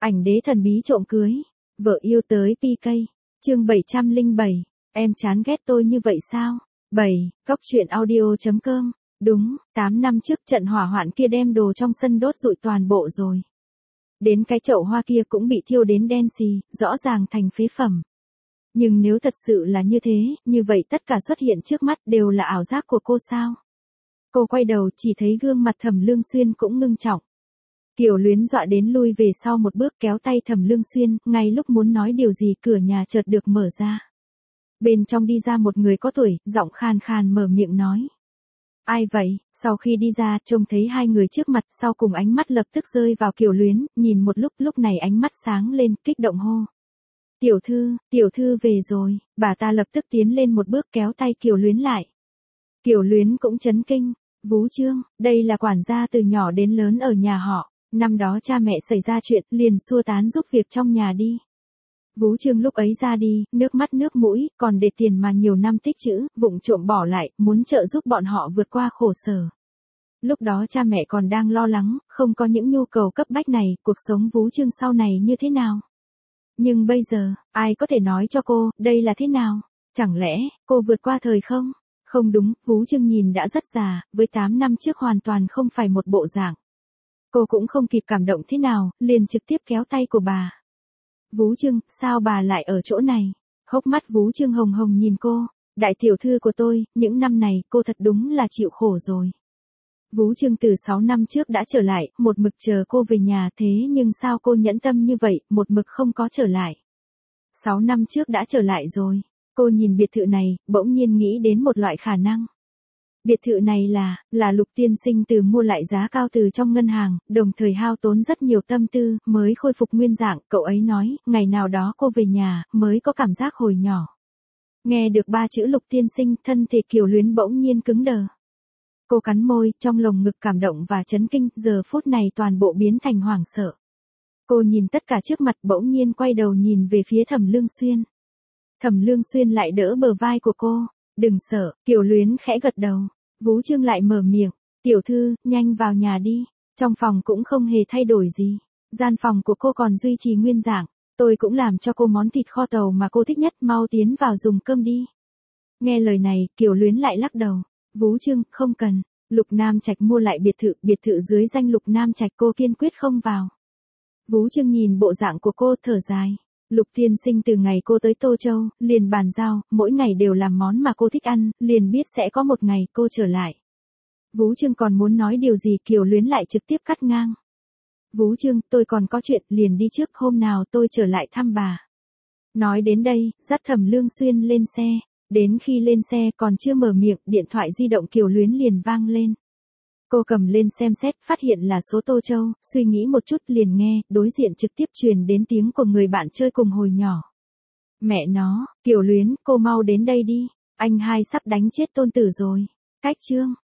Ảnh đế thần bí trộm cưới. Vợ yêu tới PK. Chương 707. Em chán ghét tôi như vậy sao? 7. Cóc truyện audio.com. Đúng, 8 năm trước trận hỏa hoạn kia đem đồ trong sân đốt rụi toàn bộ rồi. Đến cái chậu hoa kia cũng bị thiêu đến đen xì, rõ ràng thành phế phẩm. Nhưng nếu thật sự là như thế, như vậy tất cả xuất hiện trước mắt đều là ảo giác của cô sao? Cô quay đầu chỉ thấy gương mặt Thẩm Lương Xuyên cũng ngưng trọng. Kiều Luyến dọa đến lui về sau một bước kéo tay Thẩm Lương Xuyên, ngay lúc muốn nói điều gì cửa nhà chợt được mở ra. Bên trong đi ra một người có tuổi, giọng khàn khàn mở miệng nói. Ai vậy? Sau khi đi ra trông thấy hai người trước mặt, sau cùng ánh mắt lập tức rơi vào Kiều Luyến, nhìn một lúc này ánh mắt sáng lên, kích động hô. Tiểu thư về rồi. Bà ta lập tức tiến lên một bước kéo tay Kiều Luyến lại. Kiều Luyến cũng chấn kinh. Vú Trương, đây là quản gia từ nhỏ đến lớn ở nhà họ. Năm đó cha mẹ xảy ra chuyện, liền xua tán giúp việc trong nhà đi. Vú Trương lúc ấy ra đi, nước mắt nước mũi, còn để tiền mà nhiều năm tích trữ, vụng trộm bỏ lại, muốn trợ giúp bọn họ vượt qua khổ sở. Lúc đó cha mẹ còn đang lo lắng, không có những nhu cầu cấp bách này, cuộc sống Vú Trương sau này như thế nào? Nhưng bây giờ, ai có thể nói cho cô, đây là thế nào? Chẳng lẽ, cô vượt qua thời không? Không đúng, Vú Trương nhìn đã rất già, với 8 năm trước hoàn toàn không phải một bộ dạng. Cô cũng không kịp cảm động thế nào, liền trực tiếp kéo tay của bà. Vú Trương, sao bà lại ở chỗ này? Hốc mắt Vú Trương hồng hồng nhìn cô. Đại tiểu thư của tôi, những năm này cô thật đúng là chịu khổ rồi. Vú Trương từ 6 năm trước đã trở lại, một mực chờ cô về nhà thế nhưng sao cô nhẫn tâm như vậy, một mực không có trở lại. 6 năm trước đã trở lại rồi. Cô nhìn biệt thự này, bỗng nhiên nghĩ đến một loại khả năng. Biệt thự này là Lục tiên sinh từ mua lại giá cao từ trong ngân hàng, đồng thời hao tốn rất nhiều tâm tư, mới khôi phục nguyên dạng, cậu ấy nói, ngày nào đó cô về nhà, mới có cảm giác hồi nhỏ. Nghe được 3 chữ Lục tiên sinh, thân thể Kiều Luyến bỗng nhiên cứng đờ. Cô cắn môi, trong lồng ngực cảm động và chấn kinh, giờ phút này toàn bộ biến thành hoảng sợ. Cô nhìn tất cả trước mặt bỗng nhiên quay đầu nhìn về phía Thẩm Lương Xuyên. Thẩm Lương Xuyên lại đỡ bờ vai của cô. Đừng sợ, Kiều Luyến khẽ gật đầu. Vú Trương lại mở miệng. Tiểu thư, nhanh vào nhà đi. Trong phòng cũng không hề thay đổi gì. Gian phòng của cô còn duy trì nguyên dạng. Tôi cũng làm cho cô món thịt kho tàu mà cô thích nhất, mau tiến vào dùng cơm đi. Nghe lời này, Kiều Luyến lại lắc đầu. Vú Trương, không cần. Lục Nam Trạch mua lại biệt thự dưới danh Lục Nam Trạch, cô kiên quyết không vào. Vú Trương nhìn bộ dạng của cô thở dài. Lục tiên sinh từ ngày cô tới Tô Châu, liền bàn giao, mỗi ngày đều làm món mà cô thích ăn, liền biết sẽ có một ngày cô trở lại. Vú Trương còn muốn nói điều gì, Kiều Luyến lại trực tiếp cắt ngang. Vú Trương, tôi còn có chuyện, liền đi trước, hôm nào tôi trở lại thăm bà. Nói đến đây, dắt Thẩm Lương Xuyên lên xe. Đến khi lên xe còn chưa mở miệng, điện thoại di động Kiều Luyến liền vang lên. Cô cầm lên xem xét, phát hiện là số Tô Châu, suy nghĩ một chút liền nghe, đối diện trực tiếp truyền đến tiếng của người bạn chơi cùng hồi nhỏ. Mẹ nó, Kiều Luyến, cô mau đến đây đi, anh hai sắp đánh chết tôn tử rồi. Cách chương